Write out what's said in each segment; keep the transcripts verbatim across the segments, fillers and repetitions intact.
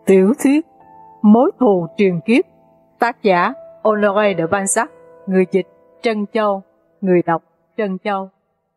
Tiểu thuyết Mối thù truyền kiếp, tác giả Honoré de Balzac, người dịch Trân Châu, người đọc Trân Châu.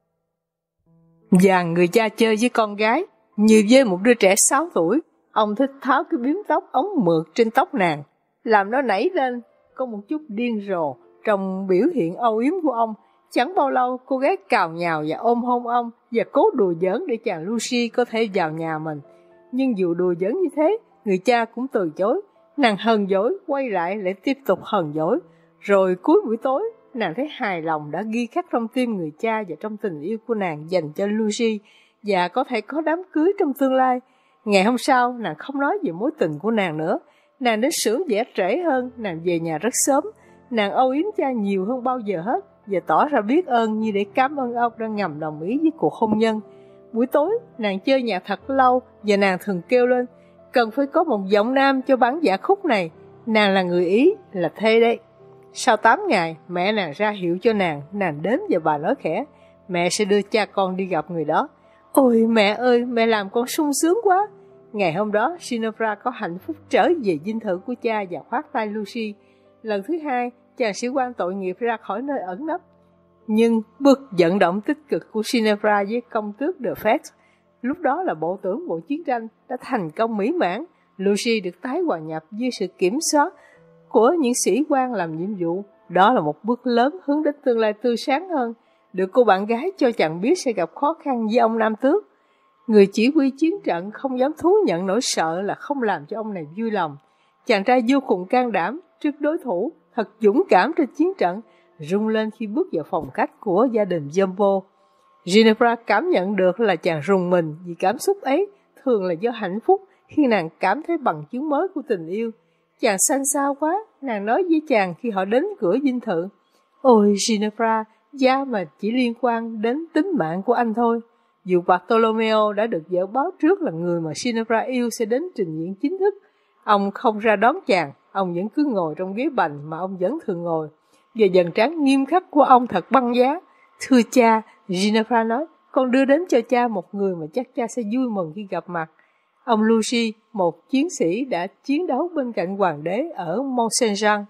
Và người cha chơi với con gái như với một đứa trẻ sáu tuổi. Ông thích tháo cái bím tóc ống mượt trên tóc nàng, làm nó nảy lên có một chút điên rồ trong biểu hiện âu yếm của ông. Chẳng bao lâu cô gái cào nhào và ôm hôn ông và cố đùa giỡn để chàng Lucy có thể vào nhà mình. Nhưng dù đùa giỡn như thế, người cha cũng từ chối. Nàng hờn dỗi quay lại lại tiếp tục hờn dỗi. Rồi cuối buổi tối, nàng thấy hài lòng đã ghi khắc trong tim người cha và trong tình yêu của nàng dành cho Lucy, và có thể có đám cưới trong tương lai. Ngày hôm sau, nàng không nói về mối tình của nàng nữa. Nàng đến xưởng vẽ trễ hơn, nàng về nhà rất sớm. Nàng âu yếm cha nhiều hơn bao giờ hết và tỏ ra biết ơn như để cảm ơn ông đã ngầm đồng ý với cuộc hôn nhân. Buổi tối, nàng chơi nhạc thật lâu và nàng thường kêu lên, cần phải có một giọng nam cho bản dạ khúc này. Nàng là người Ý, là thê đấy. Sau tám ngày, mẹ nàng ra hiệu cho nàng, nàng đến và bà nói khẽ, mẹ sẽ đưa cha con đi gặp người đó. Ôi mẹ ơi, mẹ làm con sung sướng quá. Ngày hôm đó, Ginevra có hạnh phúc trở về dinh thự của cha và khoác tay Lucy. Lần thứ hai, chàng sĩ quan tội nghiệp ra khỏi nơi ẩn nấp. Nhưng bước vận động tích cực của Ginevra với công tước de Fête, lúc đó là bộ trưởng bộ chiến tranh, đã thành công mỹ mãn. Lucy được tái hòa nhập dưới sự kiểm soát của những sĩ quan làm nhiệm vụ. Đó là một bước lớn hướng đến tương lai tươi sáng hơn. Được cô bạn gái cho chàng biết sẽ gặp khó khăn với ông nam tước. Người chỉ huy chiến trận không dám thú nhận nỗi sợ là không làm cho ông này vui lòng. Chàng trai vô cùng can đảm trước đối thủ, thật dũng cảm trên chiến trận, rung lên khi bước vào phòng khách của gia đình Jumbo. Ginevra cảm nhận được là chàng rùng mình vì cảm xúc ấy thường là do hạnh phúc khi nàng cảm thấy bằng chứng mới của tình yêu. Chàng xanh xao quá, nàng nói với chàng khi họ đến cửa dinh thự. Ôi Ginevra, da mà chỉ liên quan đến tính mạng của anh thôi. Dù Bartolomeo đã được vợ báo trước là người mà Ginevra yêu sẽ đến trình diễn chính thức, ông không ra đón chàng, ông vẫn cứ ngồi trong ghế bành mà ông vẫn thường ngồi. Và dần trán nghiêm khắc của ông thật băng giá. Thưa cha, Ginevra nói, con đưa đến cho cha một người mà chắc cha sẽ vui mừng khi gặp mặt. Ông Lucy, một chiến sĩ đã chiến đấu bên cạnh hoàng đế ở Mont Saint-Jean.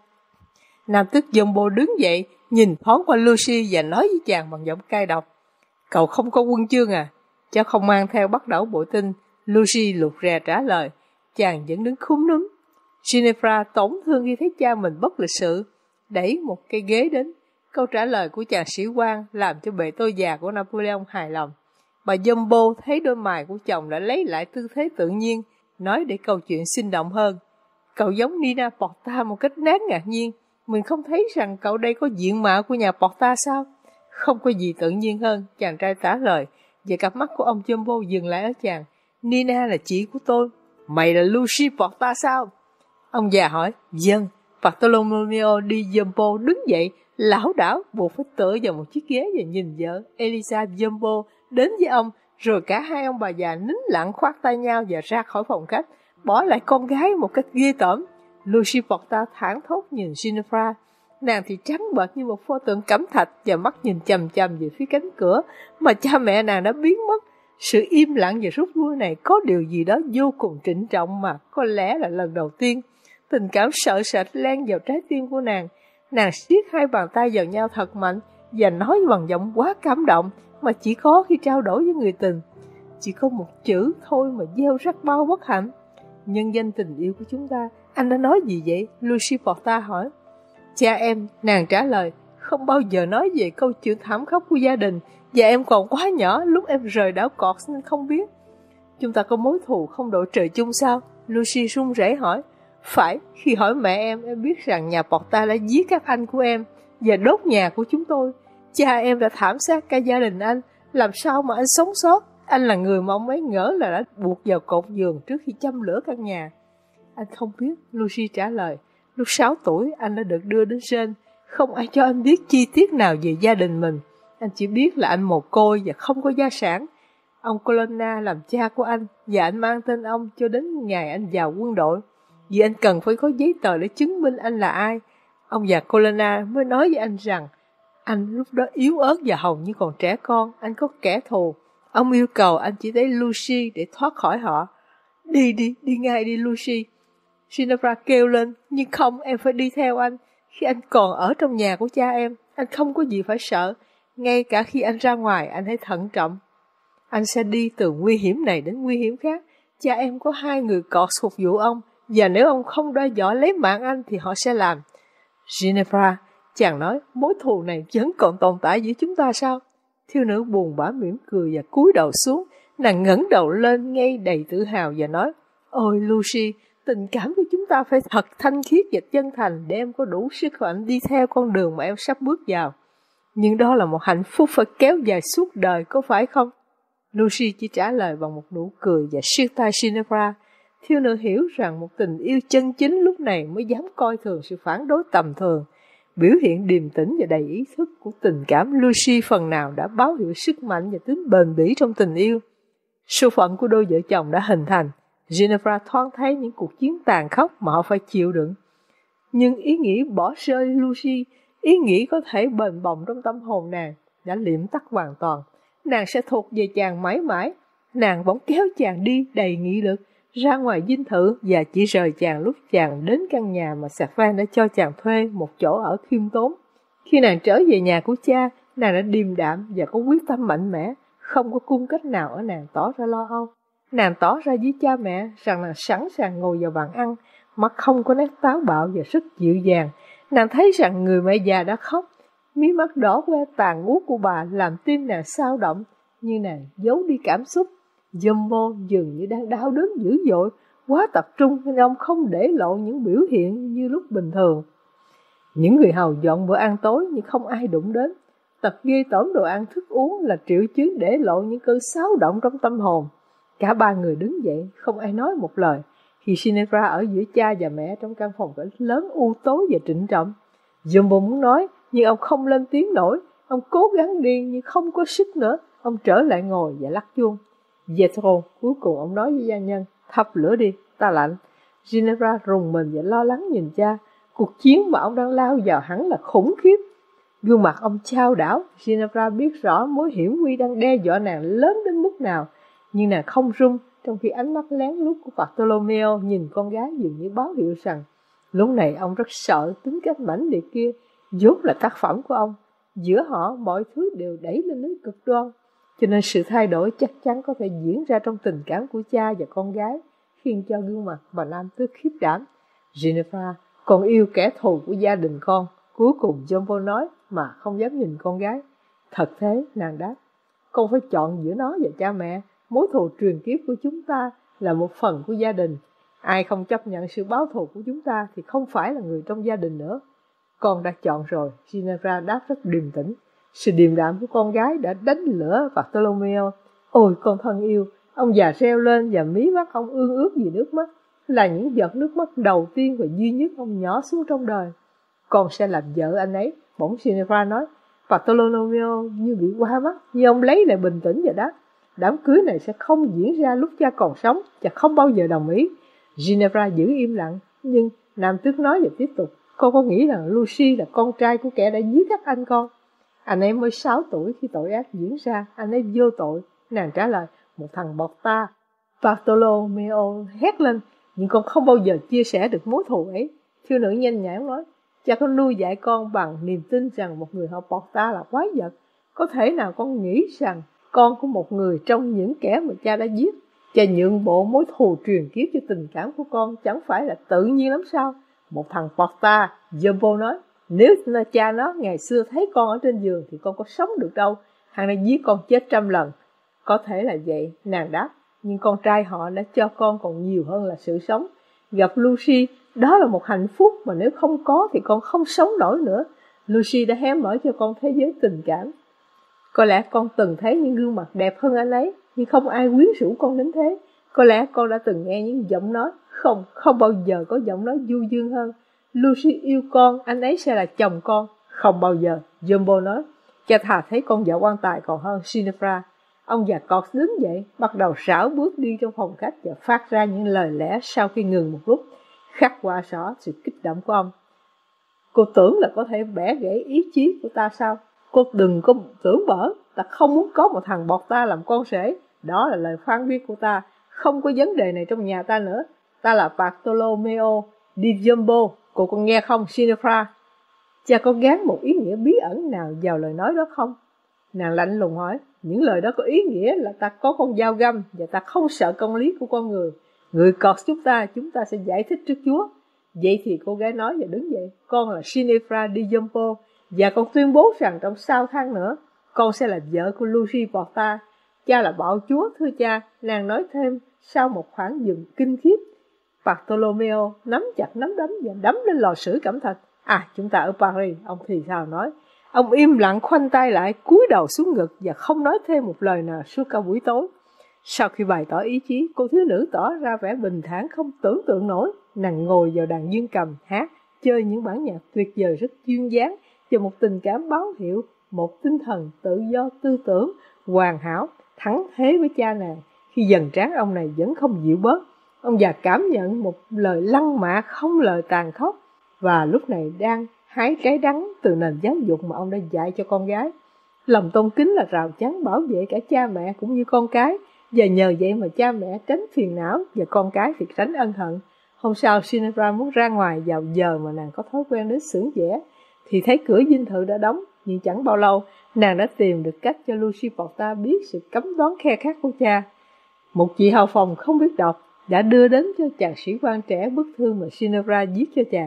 Nam tước Jumbo đứng dậy, nhìn thoáng qua Lucy và nói với chàng bằng giọng cay độc. Cậu không có quân chương à? Cháu không mang theo bắt đẩu bội tinh. Lucy lụt rè trả lời. Chàng vẫn đứng khúm núm. Ginevra tổn thương khi thấy cha mình bất lịch sự, đẩy một cây ghế đến. Câu trả lời của chàng sĩ quan làm cho bề tôi già của Napoleon hài lòng. Bà Jumbo thấy đôi mày của chồng đã lấy lại tư thế tự nhiên, nói để câu chuyện sinh động hơn. Cậu giống Nina Porta một cách đáng ngạc nhiên. Mình không thấy rằng cậu đây có diện mạo của nhà Porta sao? Không có gì tự nhiên hơn, chàng trai trả lời. Và cặp mắt của ông Jumbo dừng lại ở chàng. Nina là chị của tôi. Mày là Lucy Porta sao? Ông già hỏi. Vâng. Bartolomeo di Jumbo đứng dậy, lảo đảo buộc phải tựa vào một chiếc ghế và nhìn vợ Elisa Jumbo đến với ông, rồi cả hai ông bà già nín lặng khoác tay nhau và ra khỏi phòng khách, bỏ lại con gái một cách ghê tởm. Lucy Porta thảng thốt nhìn Ginevra, nàng thì trắng bệch như một pho tượng cẩm thạch và mắt nhìn chằm chằm về phía cánh cửa mà cha mẹ nàng đã biến mất. Sự im lặng và rút lui này có điều gì đó vô cùng trịnh trọng mà có lẽ là lần đầu tiên. Tình cảm sợ sệt len vào trái tim của nàng. Nàng siết hai bàn tay vào nhau thật mạnh và nói bằng giọng quá cảm động mà chỉ có khi trao đổi với người tình. Chỉ có một chữ thôi mà gieo rắc bao bất hạnh. Nhân danh tình yêu của chúng ta, anh đã nói gì vậy? Lucy Porta hỏi. Cha em, nàng trả lời, không bao giờ nói về câu chuyện thảm khốc của gia đình, và em còn quá nhỏ lúc em rời đảo Cọt nên không biết. Chúng ta có mối thù không đội trời chung sao? Lucy run rẩy hỏi. Phải, khi hỏi mẹ em, em biết rằng nhà Porta đã giết các anh của em và đốt nhà của chúng tôi. Cha em đã thảm sát cả gia đình anh, làm sao mà anh sống sót? Anh là người mà ông ấy ngỡ là đã buộc vào cột giường trước khi châm lửa căn nhà. Anh không biết, Lucy trả lời. Lúc sáu tuổi, anh đã được đưa đến Rennes. Không ai cho anh biết chi tiết nào về gia đình mình. Anh chỉ biết là anh mồ côi và không có gia sản. Ông Colonna làm cha của anh và anh mang tên ông cho đến ngày anh vào quân đội. Vì anh cần phải có giấy tờ để chứng minh anh là ai. Ông già Colonna mới nói với anh rằng anh lúc đó yếu ớt và hầu như còn trẻ con, anh có kẻ thù. Ông yêu cầu anh chỉ thấy Lucy để thoát khỏi họ. Đi đi, đi ngay đi Lucy. Ginevra kêu lên, nhưng không, em phải đi theo anh. Khi anh còn ở trong nhà của cha em, anh không có gì phải sợ. Ngay cả khi anh ra ngoài, anh hãy thận trọng. Anh sẽ đi từ nguy hiểm này đến nguy hiểm khác. Cha em có hai người cọt phục vụ ông, và nếu ông không đe dọa lấy mạng anh thì họ sẽ làm. Ginevra, chàng nói, mối thù này vẫn còn tồn tại giữa chúng ta sao? Thiếu nữ buồn bã mỉm cười và cúi đầu xuống. Nàng ngẩng đầu lên ngay đầy tự hào và nói, ôi Lucy, tình cảm của chúng ta phải thật thanh khiết và chân thành để em có đủ sức mạnh đi theo con đường mà em sắp bước vào. Nhưng đó là một hạnh phúc phải kéo dài suốt đời, có phải không? Lucy chỉ trả lời bằng một nụ cười và siết tay Ginevra. Thiếu nữ hiểu rằng một tình yêu chân chính lúc này mới dám coi thường sự phản đối tầm thường. Biểu hiện điềm tĩnh và đầy ý thức của tình cảm Lucy phần nào đã báo hiệu sức mạnh và tính bền bỉ trong tình yêu. Số phận của đôi vợ chồng đã hình thành. Ginevra thoáng thấy những cuộc chiến tàn khốc mà họ phải chịu đựng. Nhưng ý nghĩ bỏ rơi Lucy, ý nghĩ có thể bền bồng trong tâm hồn nàng, đã liệm tắt hoàn toàn. Nàng sẽ thuộc về chàng mãi mãi. Nàng bỗng kéo chàng đi đầy nghị lực ra ngoài dinh thự và chỉ rời chàng lúc chàng đến căn nhà mà Safan đã cho chàng thuê, một chỗ ở khiêm tốn. Khi nàng trở về nhà của cha, nàng đã điềm đạm và có quyết tâm mạnh mẽ, không có cung cách nào ở nàng tỏ ra lo âu. Nàng tỏ ra với cha mẹ rằng nàng sẵn sàng ngồi vào bàn ăn, mắt không có nét táo bạo và rất dịu dàng. Nàng thấy rằng người mẹ già đã khóc, mí mắt đỏ que tàn ngút của bà làm tim nàng xao động, nhưng nàng giấu đi cảm xúc. Jumbo dường như đang đau đớn dữ dội, quá tập trung nên ông không để lộ những biểu hiện như lúc bình thường. Những người hầu dọn bữa ăn tối nhưng không ai đụng đến. Tật ghê tởm đồ ăn thức uống là triệu chứng để lộ những cơn xáo động trong tâm hồn. Cả ba người đứng dậy, không ai nói một lời. Khi Ginevra ở giữa cha và mẹ trong căn phòng lớn u tối và trịnh trọng. Jumbo muốn nói, nhưng ông không lên tiếng nổi. Ông cố gắng đi nhưng không có sức nữa. Ông trở lại ngồi và lắc chuông. Jethro, cuối cùng ông nói với gia nhân, thắp lửa đi, ta lạnh. Ginevra rùng mình và lo lắng nhìn cha. Cuộc chiến mà ông đang lao vào hẳn là khủng khiếp. Gương mặt ông chao đảo. Ginevra biết rõ mối hiểm nguy đang đe dọa nàng lớn đến mức nào, nhưng nàng không run, trong khi ánh mắt lén lút của Bartolomeo nhìn con gái dường như báo hiệu rằng lúc này ông rất sợ tính cách mãnh liệt kia, vốn là tác phẩm của ông. Giữa họ mọi thứ đều đẩy lên đến cực đoan, cho nên sự thay đổi chắc chắn có thể diễn ra trong tình cảm của cha và con gái, khiến cho gương mặt bà Nam Tước khiếp đảm. Ginevra, con yêu kẻ thù của gia đình con, cuối cùng Jumbo nói mà không dám nhìn con gái. Thật thế, nàng đáp, con phải chọn giữa nó và cha mẹ. Mối thù truyền kiếp của chúng ta là một phần của gia đình. Ai không chấp nhận sự báo thù của chúng ta thì không phải là người trong gia đình nữa. Con đã chọn rồi, Ginevra đáp rất điềm tĩnh. Sự điềm đạm của con gái đã đánh lửa Bartolomeo. Ôi con thân yêu, ông già reo lên và mí mắt ông ương ướt vì nước mắt, là những giọt nước mắt đầu tiên và duy nhất ông nhỏ xuống trong đời. Con sẽ làm vợ anh ấy, bỗng Ginevra nói. Bartolomeo như bị qua mắt, nhưng ông lấy lại bình tĩnh và đáp, đám cưới này sẽ không diễn ra lúc cha còn sống và không bao giờ đồng ý. Ginevra giữ im lặng, nhưng Nam Tước nói và tiếp tục, con có nghĩ rằng Lucy là con trai của kẻ đã giết các anh con? Anh ấy mới sáu tuổi khi tội ác diễn ra, anh ấy vô tội. Nàng trả lời, một thằng bọt ta. Bartolomeo hét lên, nhưng con không bao giờ chia sẻ được mối thù ấy. Thiếu nữ nhanh nhãn nói, cha con nuôi dạy con bằng niềm tin rằng một người họ bọt ta là quái vật. Có thể nào con nghĩ rằng con của một người trong những kẻ mà cha đã giết? Cha nhượng bộ mối thù truyền kiếp cho tình cảm của con chẳng phải là tự nhiên lắm sao? Một thằng bọt ta, Jumbo nói, nếu là cha nó ngày xưa thấy con ở trên giường thì con có sống được đâu, hắn đã giết con chết trăm lần. Có thể là vậy, nàng đáp, nhưng con trai họ đã cho con còn nhiều hơn là sự sống. Gặp Lucy, đó là một hạnh phúc mà nếu không có thì con không sống nổi nữa. Lucy đã hé mở cho con thế giới tình cảm. Có lẽ con từng thấy những gương mặt đẹp hơn anh ấy, nhưng không ai quyến rũ con đến thế. Có lẽ con đã từng nghe những giọng nói, không, không bao giờ có giọng nói du dương hơn. Lucy yêu con, anh ấy sẽ là chồng con. Không bao giờ, Jumbo nói. Cha thà thấy con vợ quan tài còn hơn Ginevra. Ông già cọt đứng dậy, bắt đầu rảo bước đi trong phòng khách và phát ra những lời lẽ sau khi ngừng một lúc, khắc họa rõ sự kích động của ông. Cô tưởng là có thể bẻ gãy ý chí của ta sao? Cô đừng có tưởng bở, ta không muốn có một thằng bọt ta làm con rể. Đó là lời phán quyết của ta, không có vấn đề này trong nhà ta nữa. ta là Bartolomeo di Giambo, cô còn nghe không Ginevra? Cha có gán một ý nghĩa bí ẩn nào vào lời nói đó không? Nàng lạnh lùng hỏi. Những lời đó có ý nghĩa là ta có con dao găm và ta không sợ công lý của con người. Người cọt chúng ta, chúng ta sẽ giải thích trước Chúa. Vậy thì cô gái nói và đứng dậy. Con là Ginevra di Giambo và con tuyên bố rằng trong sáu tháng nữa con sẽ là vợ của Lucy Porta. Cha là bạo chúa thưa cha. Nàng nói thêm sau một khoảng dừng kinh khiếp. Bartolomeo nắm chặt nắm đấm và đấm lên lò sưởi cẩm thạch. À, chúng ta ở Paris, ông thì sao nói. Ông im lặng khoanh tay lại, cúi đầu xuống ngực và không nói thêm một lời nào suốt cả buổi tối. Sau khi bày tỏ ý chí, cô thiếu nữ tỏ ra vẻ bình thản không tưởng tượng nổi. Nàng ngồi vào đàn dương cầm, hát, chơi những bản nhạc tuyệt vời rất duyên dáng và một tình cảm báo hiệu, một tinh thần tự do tư tưởng, hoàn hảo, thắng thế với cha nàng. Khi dần trán ông này vẫn không dịu bớt, ông già cảm nhận một lời lăng mạ không lời tàn khốc, và lúc này đang hái trái đắng từ nền giáo dục mà ông đã dạy cho con gái. Lòng tôn kính là rào chắn bảo vệ cả cha mẹ cũng như con cái, và nhờ vậy mà cha mẹ tránh phiền não và con cái thì tránh ân hận. Hôm sau Ginevra muốn ra ngoài vào giờ mà nàng có thói quen đến xưởng vẽ, thì thấy cửa dinh thự đã đóng, nhưng chẳng bao lâu nàng đã tìm được cách cho Lucy Porta biết sự cấm đoán khe khắt của cha. Một chị hầu phòng không biết đọc đã đưa đến cho chàng sĩ quan trẻ bức thư mà Ginevra viết cho chàng.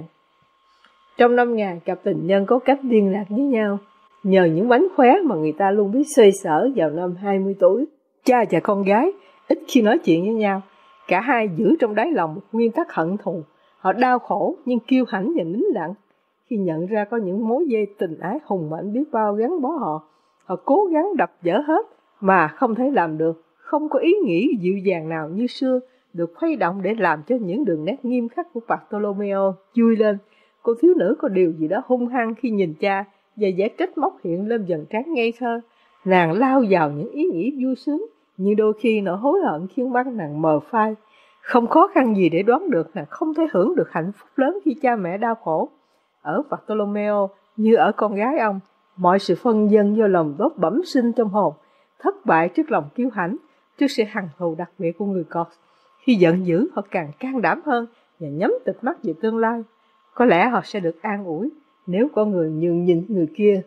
Trong năm ngày, cặp tình nhân có cách liên lạc với nhau, nhờ những bánh khóe mà người ta luôn biết xoay sở vào năm hai mươi tuổi. Cha và con gái ít khi nói chuyện với nhau, cả hai giữ trong đáy lòng một nguyên tắc hận thù. Họ đau khổ nhưng kiêu hãnh và nín lặng. Khi nhận ra có những mối dây tình ái hùng mạnh biết bao gắn bó họ, họ cố gắng đập vỡ hết mà không thể làm được. Không có ý nghĩ dịu dàng nào như xưa được khuấy động để làm cho những đường nét nghiêm khắc của Bartolomeo vui lên. Cô thiếu nữ có điều gì đó hung hăng khi nhìn cha, và vẻ trách móc hiện lên dần trán ngây thơ. Nàng lao vào những ý nghĩ vui sướng, nhưng đôi khi nỗi hối hận khiến mắt nàng mờ phai. Không khó khăn gì để đoán được nàng không thể hưởng được hạnh phúc lớn khi cha mẹ đau khổ. Ở Bartolomeo như ở con gái ông, mọi sự phân dân do lòng tốt bẩm sinh trong hồn, thất bại trước lòng kiêu hãnh, trước sự hằn thù đặc biệt của người cọt. Khi giận dữ, họ càng can đảm hơn và nhắm tịt mắt về tương lai. Có lẽ họ sẽ được an ủi nếu có người nhường nhịn người kia.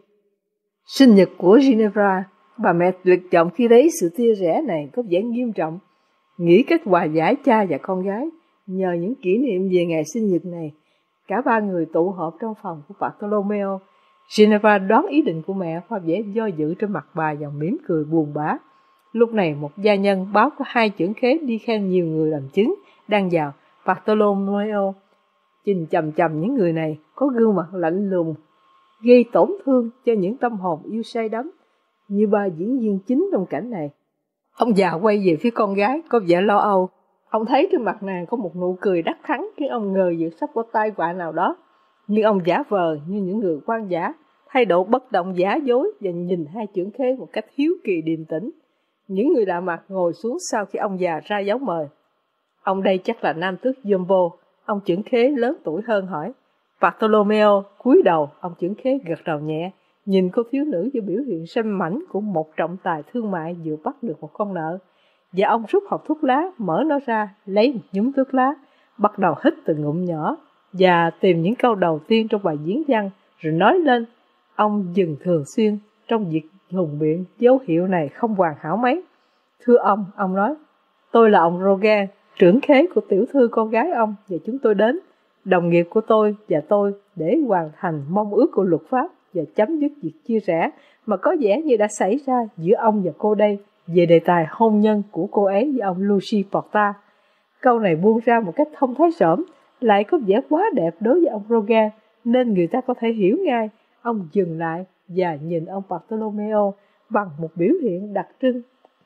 Sinh nhật của Ginevra, bà mẹ tuyệt vọng khi thấy sự tia rẽ này có vẻ nghiêm trọng. Nghĩ cách hòa giải cha và con gái. Nhờ những kỷ niệm về ngày sinh nhật này, cả ba người tụ họp trong phòng của Bartolomeo. Ginevra đoán ý định của mẹ qua vẻ do dự trên mặt bà và mỉm cười buồn bã. Lúc này một gia nhân báo có hai chưởng khế đi khen nhiều người làm chứng đang vào. Bartolomeo nhìn chằm chằm những người này có gương mặt lạnh lùng, gây tổn thương cho những tâm hồn yêu say đắm như ba diễn viên chính trong cảnh này. Ông già quay về phía con gái có vẻ lo âu. Ông thấy trên mặt nàng có một nụ cười đắc thắng khiến ông ngờ dự sắp có tai họa nào đó. Nhưng ông giả vờ như những người quan giả, thái độ bất động giả dối và nhìn hai chưởng khế một cách hiếu kỳ điềm tĩnh. Những người lạ mặt ngồi xuống sau khi ông già ra dấu mời. Ông đây chắc là nam tước Giambo. Ông chưởng khế lớn tuổi hơn hỏi. Bartolomeo cúi đầu, ông chưởng khế gật đầu nhẹ, nhìn cô thiếu nữ với biểu hiện sanh mảnh của một trọng tài thương mại vừa bắt được một con nợ. Và ông rút hộp thuốc lá, mở nó ra, lấy một nhúm thuốc lá, bắt đầu hít từng ngụm nhỏ và tìm những câu đầu tiên trong bài diễn văn, rồi nói lên. Ông dừng thường xuyên trong việc hùng biện, dấu hiệu này không hoàn hảo mấy. Thưa ông, ông nói, tôi là ông Rogan, trưởng khế của tiểu thư con gái ông, và chúng tôi đến, đồng nghiệp của tôi và tôi, để hoàn thành mong ước của luật pháp và chấm dứt việc chia rẽ mà có vẻ như đã xảy ra giữa ông và cô đây về đề tài hôn nhân của cô ấy với ông Lucy Porta. Câu này buông ra một cách thông thái rỗm, lại có vẻ quá đẹp đối với ông Rogan, nên người ta có thể hiểu ngay. Ông dừng lại và nhìn ông Bartolomeo bằng một biểu hiện đặc trưng,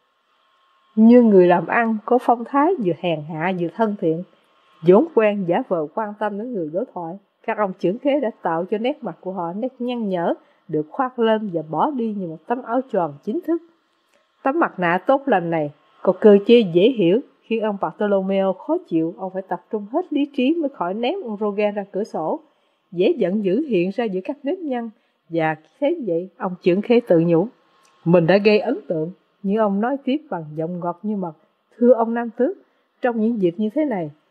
như người làm ăn có phong thái vừa hèn hạ vừa thân thiện. Vốn quen giả vờ quan tâm đến người đối thoại, các ông trưởng khế đã tạo cho nét mặt của họ nét nhăn nhở, được khoác lên và bỏ đi như một tấm áo choàng chính thức. Tấm mặt nạ tốt lành này có cơ chế dễ hiểu, khiến ông Bartolomeo khó chịu. Ông phải tập trung hết lý trí mới khỏi ném ông Rogan ra cửa sổ. Vẻ giận dữ hiện ra giữa các nếp nhăn, và thế vậy ông trưởng khế tự nhủ mình đã gây ấn tượng. Nhưng ông nói tiếp bằng giọng ngọt như mật. Thưa ông nam tước, trong những dịp như thế này,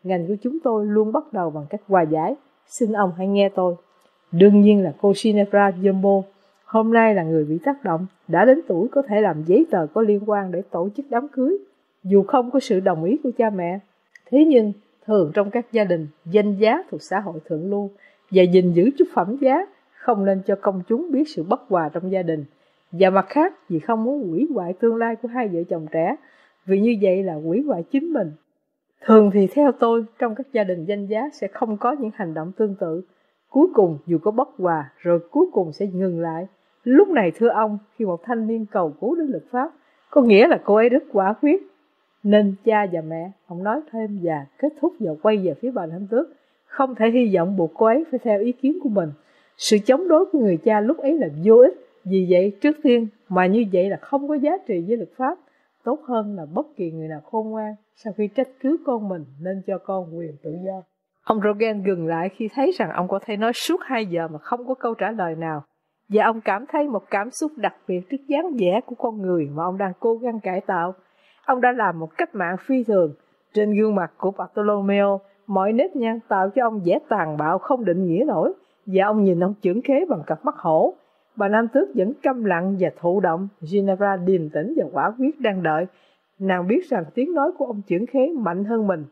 Ngành của chúng tôi luôn bắt đầu bằng cách hòa giải. Xin ông hãy nghe tôi. Đương nhiên là cô Ginevra Jumbo hôm nay là người bị tác động, đã đến tuổi có thể làm giấy tờ có liên quan để tổ chức đám cưới, dù không có sự đồng ý của cha mẹ. Thế nhưng, thường trong các gia đình, danh giá thuộc xã hội thượng lưu và gìn giữ chút phẩm giá không nên cho công chúng biết sự bất hòa trong gia đình. Và mặt khác, vì không muốn hủy hoại tương lai của hai vợ chồng trẻ, vì như vậy là hủy hoại chính mình. Thường thì theo tôi, trong các gia đình danh giá sẽ không có những hành động tương tự. Cuối cùng dù có bất hòa, rồi cuối cùng sẽ ngừng lại. Lúc này thưa ông, khi một thanh niên cầu cứu đến luật pháp, có nghĩa là cô ấy rất quả quyết. Nên cha và mẹ, ông nói thêm và kết thúc và quay về phía bà Nam Tước, không thể hy vọng buộc cô ấy phải theo ý kiến của mình. Sự chống đối của người cha lúc ấy là vô ích. Vì vậy, trước tiên, mà như vậy là không có giá trị với luật pháp. Tốt hơn là bất kỳ người nào khôn ngoan, sau khi trách cứ con mình nên cho con quyền tự do. Ông Rogan dừng lại khi thấy rằng ông có thể nói suốt hai giờ mà không có câu trả lời nào. Và ông cảm thấy một cảm xúc đặc biệt trước dáng vẻ của con người mà ông đang cố gắng cải tạo. Ông đã làm một cách mạng phi thường. Trên gương mặt của Bartolomeo, mọi nếp nhăn tạo cho ông vẻ tàn bạo không định nghĩa nổi. Và ông nhìn ông chưởng khế bằng cặp mắt hổ. Bà Nam Tước vẫn câm lặng và thụ động. Ginevra điềm tĩnh và quả quyết đang đợi. Nàng biết rằng tiếng nói của ông chưởng khế mạnh hơn mình.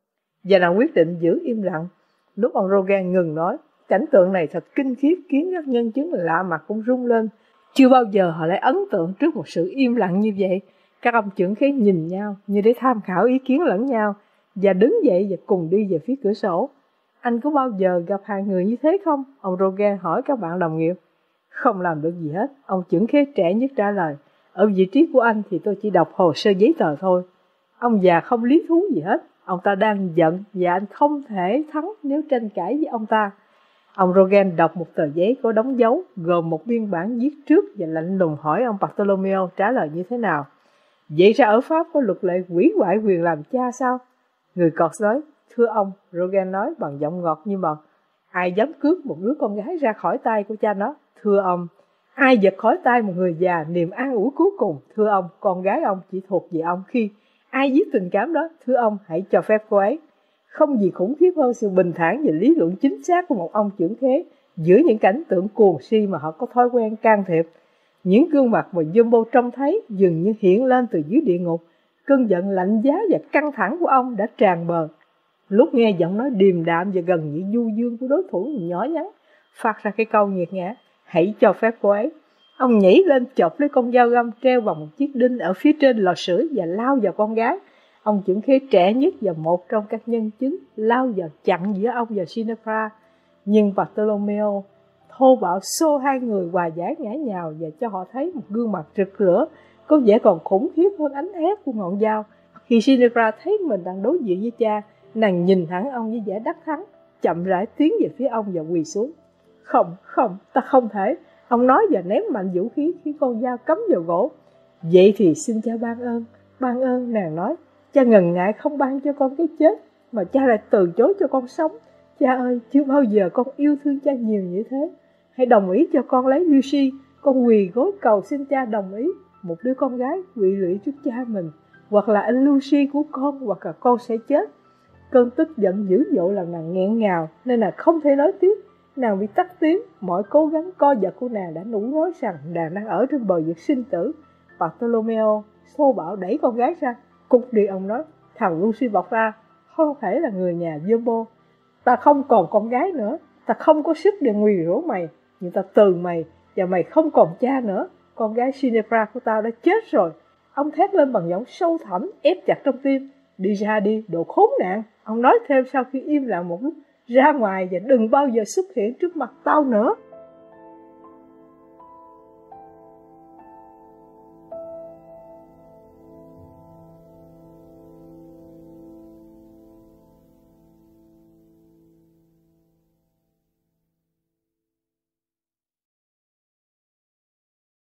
Và nàng quyết định giữ im lặng. Lúc ông Rogan ngừng nói, cảnh tượng này thật kinh khiếp khiến các nhân chứng lạ mặt cũng rung lên. Chưa bao giờ họ lại ấn tượng trước một sự im lặng như vậy. Các ông chưởng khế nhìn nhau như để tham khảo ý kiến lẫn nhau và đứng dậy và cùng đi về phía cửa sổ. Anh có bao giờ gặp hai người như thế không? Ông Rogan hỏi các bạn đồng nghiệp. Không làm được gì hết, ông chưởng khế trẻ nhất trả lời. Ở vị trí của anh thì tôi chỉ đọc hồ sơ giấy tờ thôi. Ông già không lý thú gì hết. Ông ta đang giận và anh không thể thắng nếu tranh cãi với ông ta. Ông Rogan đọc một tờ giấy có đóng dấu, gồm một biên bản viết trước và lạnh lùng hỏi ông Bartolomeo trả lời như thế nào. Vậy ra ở Pháp có luật lệ hủy hoại quyền làm cha sao? Người cọt nói, thưa ông, Rogan nói bằng giọng ngọt như mật. Ai dám cướp một đứa con gái ra khỏi tay của cha nó? Thưa ông, ai giật khỏi tay một người già niềm an ủi cuối cùng? Thưa ông, con gái ông chỉ thuộc về ông khi ai giết tình cảm đó? Thưa ông, hãy cho phép cô ấy. Không gì khủng khiếp hơn sự bình thản và lý luận chính xác của một ông chưởng khế giữa những cảnh tượng cuồng si mà họ có thói quen can thiệp. Những gương mặt mà Jumbo trông thấy dường như hiện lên từ dưới địa ngục. Cơn giận lạnh giá và căng thẳng của ông đã tràn bờ. Lúc nghe giọng nói điềm đạm và gần như du dương của đối thủ nhỏ nhắn phát ra cái câu nghiệt ngã, hãy cho phép cô ấy. Ông nhảy lên chộp lấy con dao găm treo bằng một chiếc đinh ở phía trên lò sưởi và lao vào con gái. Ông chưởng khế trẻ nhất và một trong các nhân chứng lao vào chặn giữa ông và Ginevra. Nhưng Bartolomeo thô bạo xô hai người hòa giải ngã nhào và cho họ thấy một gương mặt rực lửa, có vẻ còn khủng khiếp hơn ánh thép của ngọn dao. Khi Ginevra thấy mình đang đối diện với cha, nàng nhìn thẳng ông với vẻ đắc thắng, chậm rãi tiến về phía ông và quỳ xuống. Không, không, ta không thể. Ông nói và ném mạnh vũ khí khi con dao cắm vào gỗ. Vậy thì xin cha ban ơn, ban ơn, nàng nói. Cha ngần ngại không ban cho con cái chết, mà cha lại từ chối cho con sống. Cha ơi, chưa bao giờ con yêu thương cha nhiều như thế. Hãy đồng ý cho con lấy Lucy. Con quỳ gối cầu xin cha đồng ý. Một đứa con gái quỵ lụy trước cha mình, hoặc là anh Lucy của con, hoặc là con sẽ chết. Cơn tức giận dữ dội làm nàng nghẹn ngào, nên là không thể nói tiếp. Nàng bị tắt tiếng, mọi cố gắng co giật của nàng đã nũng nói rằng nàng đang ở trên bờ vực sinh tử. Bartolomeo xô bạo đẩy con gái ra. Cục đi, ông nói. Thằng Lucy bọc ra, không thể là người nhà Jumbo. Ta không còn con gái nữa, ta không có sức để nguyền rủa mày, nhưng ta từ mày, và mày không còn cha nữa. Con gái Ginevra của tao đã chết rồi. Ông thét lên bằng giọng sâu thẳm, ép chặt trong tim. Đi ra đi, đồ khốn nạn. Ông nói thêm sau khi im lặng một lúc. Ra ngoài và đừng bao giờ xuất hiện trước mặt tao nữa.